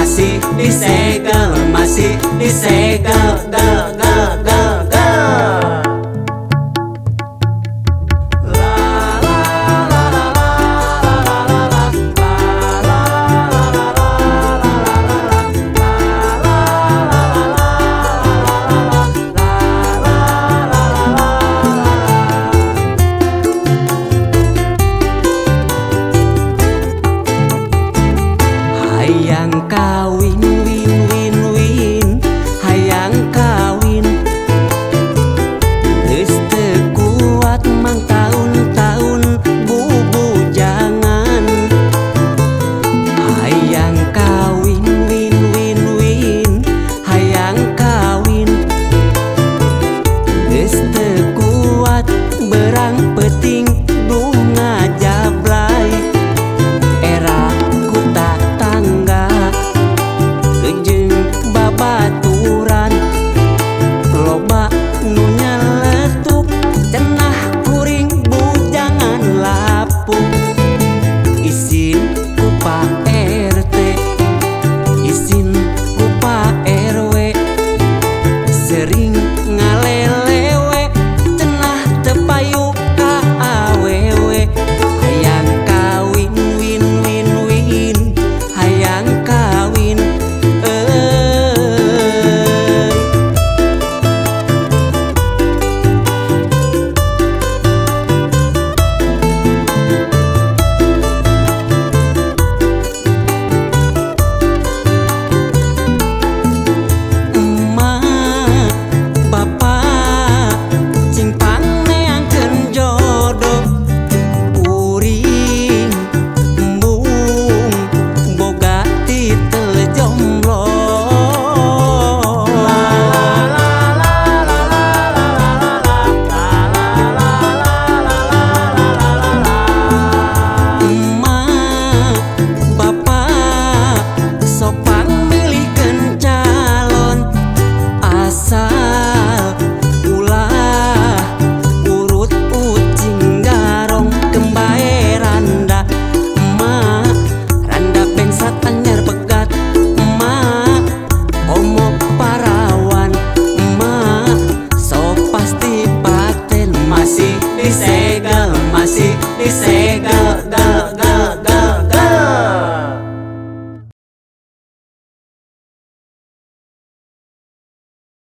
masih disegel, masih disegel, gel gel gel gel. Hayang kawin win win win, hayang kawin. Geus teu kuat mang taun-taun bubu jangan. Hayang kawin win win win, hayang kawin. Geus teu kuat berang peuting duh ngajablay. Era ku tak tangga jeung babaturan, loba nu nyeletuk cenah kuring bujangan lapuk. Isin ku Pak RT, isin ku Pak RW, sering ngalelewe cenah teu payu ka awewe. Hayang kawin win win win, hayang kawin emak bapak cing paneangkeun jodoh. Uring embung boga titel jomblo. Emak bapak sopan milihkeun calon, asal ulah urut ucing garong kembae randa. Emak randa pengsat anyar pegat, emak omo parawan, emak so pasti paten masih disegel, masih disegel.